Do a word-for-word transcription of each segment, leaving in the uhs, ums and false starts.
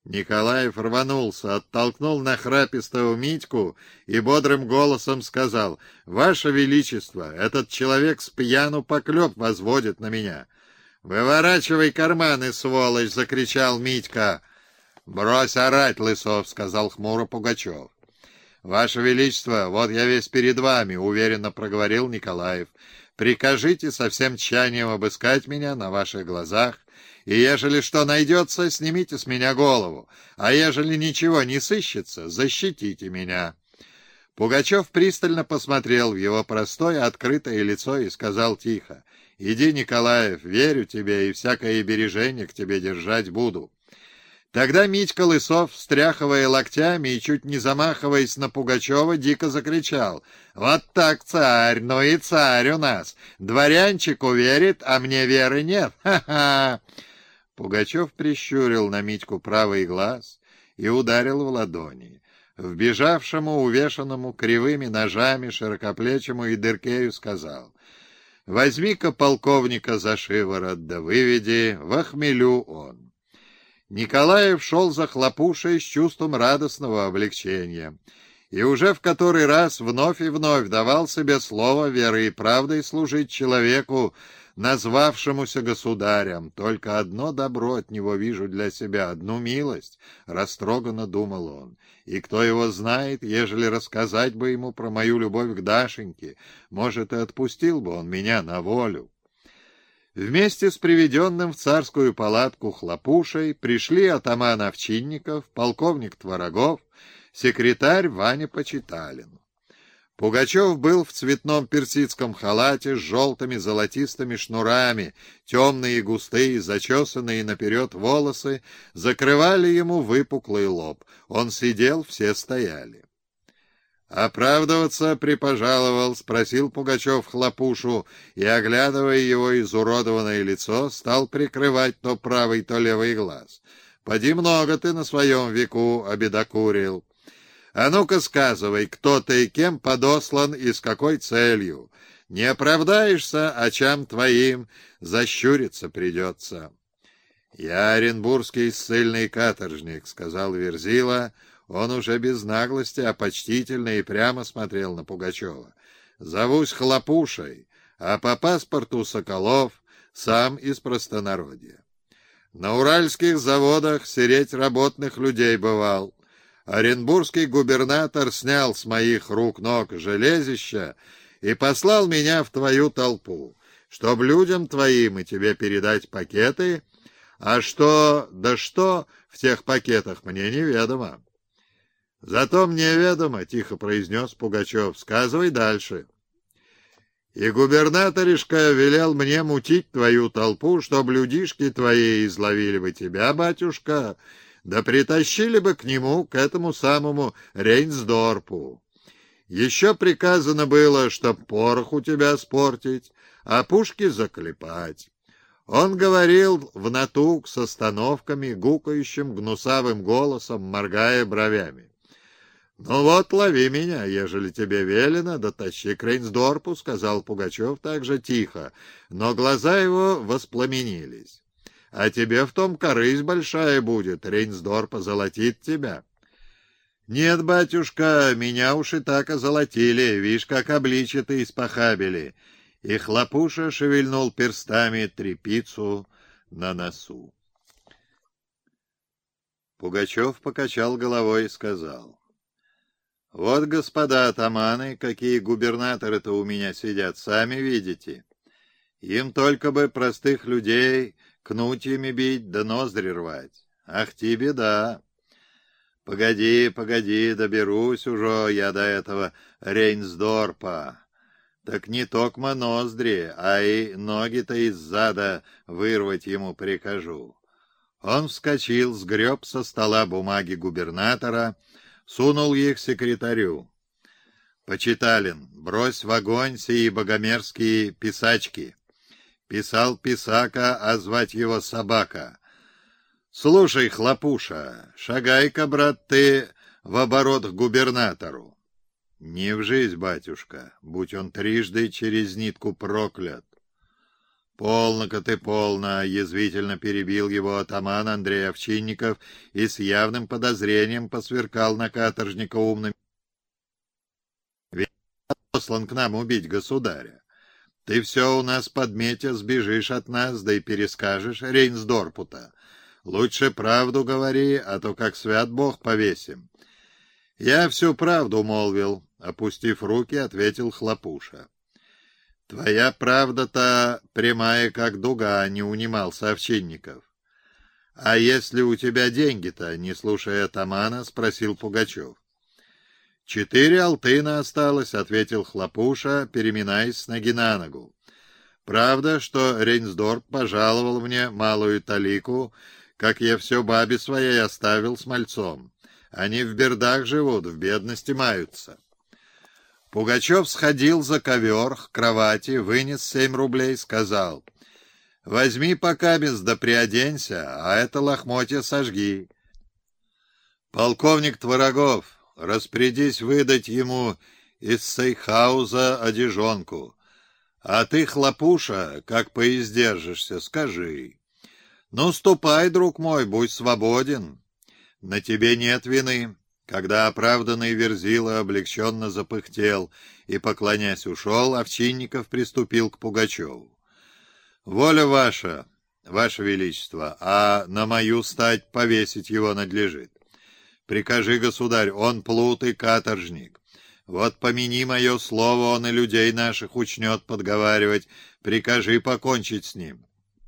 Николаев рванулся, оттолкнул нахрапистого Митьку и бодрым голосом сказал: «Ваше Величество, этот человек с пьяну поклеп возводит на меня». «Выворачивай карманы, сволочь!» — закричал Митька. «Брось орать, Лысов!» — сказал хмуро Пугачев. «Ваше Величество, вот я весь перед вами», — уверенно проговорил Николаев. «Прикажите со всем тщанием обыскать меня на ваших глазах, и ежели что найдется, снимите с меня голову, а ежели ничего не сыщется, защитите меня». Пугачев пристально посмотрел в его простое открытое лицо и сказал тихо: «Иди, Николаев, верю тебе и всякое бережение к тебе держать буду». Тогда Митька Лысов, встряхивая локтями и чуть не замахиваясь на Пугачева, дико закричал: «Вот так царь, ну и царь у нас! Дворянчику верит, а мне веры нет! Ха-ха!» Пугачев прищурил на Митьку правый глаз и ударил в ладони. Вбежавшему, увешанному кривыми ножами, широкоплечему и дыркею сказал: «Возьми-ка полковника за шиворот, да выведи, во хмелю он». Николаев шел за Хлопушей с чувством радостного облегчения и уже в который раз вновь и вновь давал себе слово верой и правдой служить человеку, назвавшемуся государем. «Только одно добро от него вижу для себя, одну милость», — растроганно думал он. «И кто его знает, ежели рассказать бы ему про мою любовь к Дашеньке, может, и отпустил бы он меня на волю». Вместе с приведенным в царскую палатку Хлопушей пришли атаман Овчинников, полковник Творогов, секретарь Ваня Почиталин. Пугачев был в цветном персидском халате с желтыми золотистыми шнурами, темные и густые, зачесанные наперед волосы закрывали ему выпуклый лоб. Он сидел, все стояли. «Оправдываться припожаловал?» — спросил Пугачев Хлопушу, и, оглядывая его изуродованное лицо, стал прикрывать то правый, то левый глаз. «Поди много ты на своем веку обедокурил. А ну-ка сказывай, кто ты и кем подослан и с какой целью. Не оправдаешься, очам твоим защуриться придется». «Я оренбургский ссыльный каторжник», — сказал Верзила. Он уже без наглости, а почтительно и прямо смотрел на Пугачева. «Зовусь Хлопушей, а по паспорту Соколов, сам из простонародья. На уральских заводах сереть работных людей бывал. Оренбургский губернатор снял с моих рук-ног железища и послал меня в твою толпу, чтоб людям твоим и тебе передать пакеты, а что, да что в тех пакетах, мне неведомо». «Зато мне ведомо», — тихо произнес Пугачев. «Сказывай дальше». «И губернаторишка велел мне мутить твою толпу, чтоб людишки твои изловили бы тебя, батюшка, да притащили бы к нему, к этому самому Рейнсдорпу. Еще приказано было, чтоб порох у тебя спортить, а пушки заклепать». Он говорил в натуг с остановками, гукающим гнусавым голосом, моргая бровями. «Ну вот, лови меня, ежели тебе велено, да тащи к Рейнсдорпу», — сказал Пугачев так же тихо, но глаза его воспламенились. «А тебе в том корысть большая будет, Рейнсдорп озолотит тебя». «Нет, батюшка, меня уж и так озолотили, вишь, как обличье-то испохабили». И Хлопуша шевельнул перстами трепицу на носу. Пугачев покачал головой и сказал: «Вот, господа атаманы, какие губернаторы-то у меня сидят, сами видите. Им только бы простых людей кнутьями бить да ноздри рвать. Ах ти беда! Погоди, погоди, доберусь уже я до этого Рейнсдорпа. Так не токмо ноздри, а и ноги-то из зада вырвать ему прикажу». Он вскочил, сгреб со стола бумаги губернатора, сунул их секретарю. «Почиталин, брось в огонь сии богомерзкие писачки. Писал писака, а звать его собака. Слушай, Хлопуша, шагай-ка, брат, ты в оборот к губернатору». «Не в жизнь, батюшка, будь он трижды через нитку проклят». «Полно-ка ты, полно!» — язвительно перебил его атаман Андрей Овчинников и с явным подозрением посверкал на каторжника умным. «Ведь послан к нам убить государя. Ты все у нас подметя сбежишь от нас, да и перескажешь Рейнсдорпу-то. Лучше правду говори, а то как свят Бог повесим». «Я всю правду молвил», — опустив руки, ответил Хлопуша. «Твоя правда-то прямая, как дуга», — не унимался Овчинников. «А если у тебя деньги-то?» — не слушая атамана, спросил Пугачев. «Четыре алтына осталось», — ответил Хлопуша, переминаясь с ноги на ногу. «Правда, что Рейнсдорп пожаловал мне малую талику, как я все бабе своей оставил с мальцом. Они в бердах живут, в бедности маются». Пугачев сходил за ковер к кровати, вынес семь рублей, сказал: «Возьми покамест да приоденься, а это лохмотья сожги. Полковник Творогов, распорядись выдать ему из сейхауза одежонку. А ты, Хлопуша, как поиздержишься, скажи. Ну, ступай, друг мой, будь свободен. На тебе нет вины». Когда оправданный Верзила облегченно запыхтел и, поклонясь, ушел, Овчинников приступил к Пугачеву. «Воля ваша, ваше величество, а на мою стать повесить его надлежит. Прикажи, государь, он плут и каторжник. Вот помяни мое слово, он и людей наших учнет подговаривать. Прикажи покончить с ним».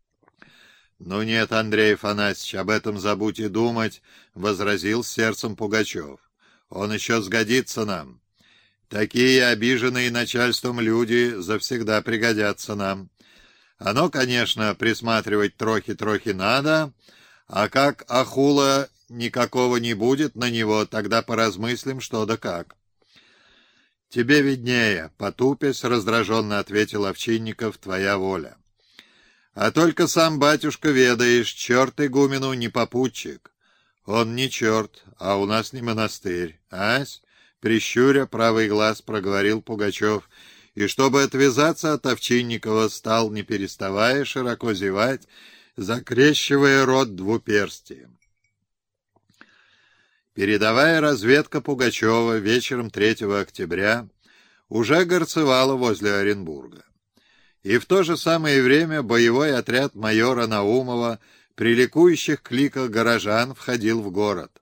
«Ну нет, Андрей Афанасьевич, об этом забудь и думать», — возразил с сердцем Пугачев. «Он еще сгодится нам. Такие обиженные начальством люди завсегда пригодятся нам. Оно, конечно, присматривать трохи-трохи надо, а как ахула никакого не будет на него, тогда поразмыслим, что да как». «Тебе виднее», — потупясь, раздраженно ответил Овчинников, — «твоя воля. А только сам батюшка ведаешь, черт игумену не попутчик. Он не черт, а у нас не монастырь. Ась?» — прищуря правый глаз, проговорил Пугачев, и, чтобы отвязаться от Овчинникова, стал, не переставая, широко зевать, закрещивая рот двуперстием. Передовая разведка Пугачева вечером третьего октября уже горцевала возле Оренбурга. И в то же самое время боевой отряд майора Наумова при ликующих кликах горожан входил в город.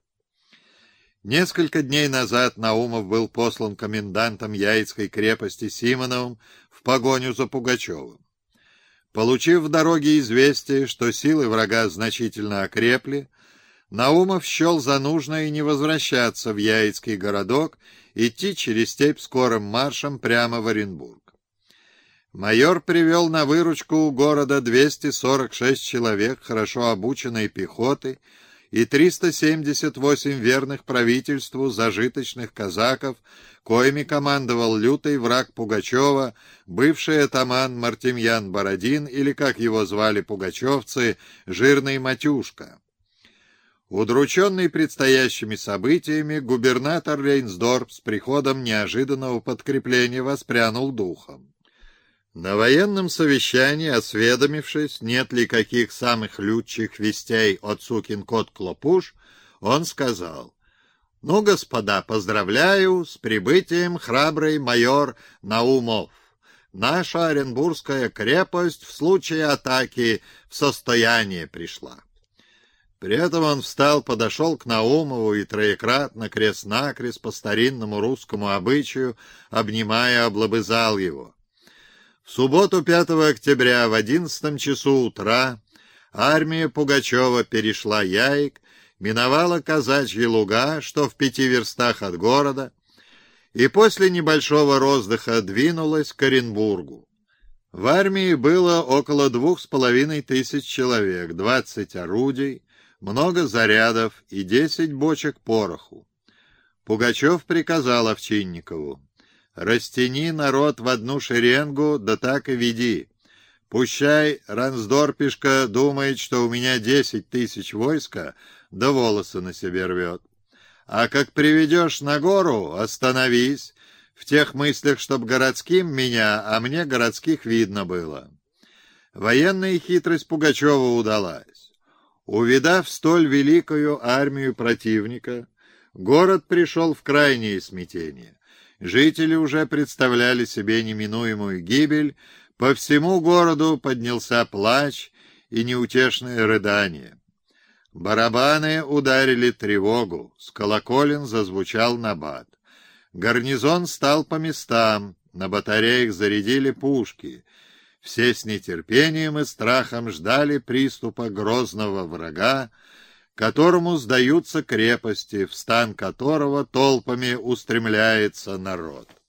Несколько дней назад Наумов был послан комендантом Яицкой крепости Симоновым в погоню за Пугачевым. Получив в дороге известие, что силы врага значительно окрепли, Наумов счел за нужное не возвращаться в Яицкий городок, идти через степь скорым маршем прямо в Оренбург. Майор привел на выручку у города двести сорок шесть человек хорошо обученной пехоты и триста семьдесят восемь верных правительству зажиточных казаков, коими командовал лютый враг Пугачева, бывший атаман Мартемьян Бородин, или, как его звали пугачевцы, Жирный Матюшка. Удрученный предстоящими событиями, губернатор Рейнсдорп с приходом неожиданного подкрепления воспрянул духом. На военном совещании, осведомившись, нет ли каких самых лютчих вестей от сукин кот Клопуш, он сказал: «Ну, господа, поздравляю с прибытием храбрый майор Наумов. Наша Оренбургская крепость в случае атаки в состояние пришла». При этом он встал, подошел к Наумову и троекратно, крест-накрест, по старинному русскому обычаю, обнимая, облобызал его. В субботу пятого октября в одиннадцатом часу утра армия Пугачева перешла Яик, миновала Казачьи луга, что в пяти верстах от города, и после небольшого роздыха двинулась к Оренбургу. В армии было около двух с половиной тысяч человек, двадцать орудий, много зарядов и десять бочек пороху. Пугачев приказал Овчинникову: «Растяни народ в одну шеренгу, да так и веди. Пущай Рансдорпишка думает, что у меня десять тысяч войска, да волосы на себе рвет. А как приведешь на гору, остановись, в тех мыслях, чтоб городским меня, а мне городских видно было. Военная хитрость Пугачева удалась. Увидав столь великую армию противника, город пришел в крайнее смятение. Жители уже представляли себе неминуемую гибель, по всему городу поднялся плач и неутешное рыдание. Барабаны ударили тревогу, с колоколен зазвучал набат. Гарнизон стал по местам, на батареях зарядили пушки. Все с нетерпением и страхом ждали приступа грозного врага, которому сдаются крепости, в стан которого толпами устремляется народ.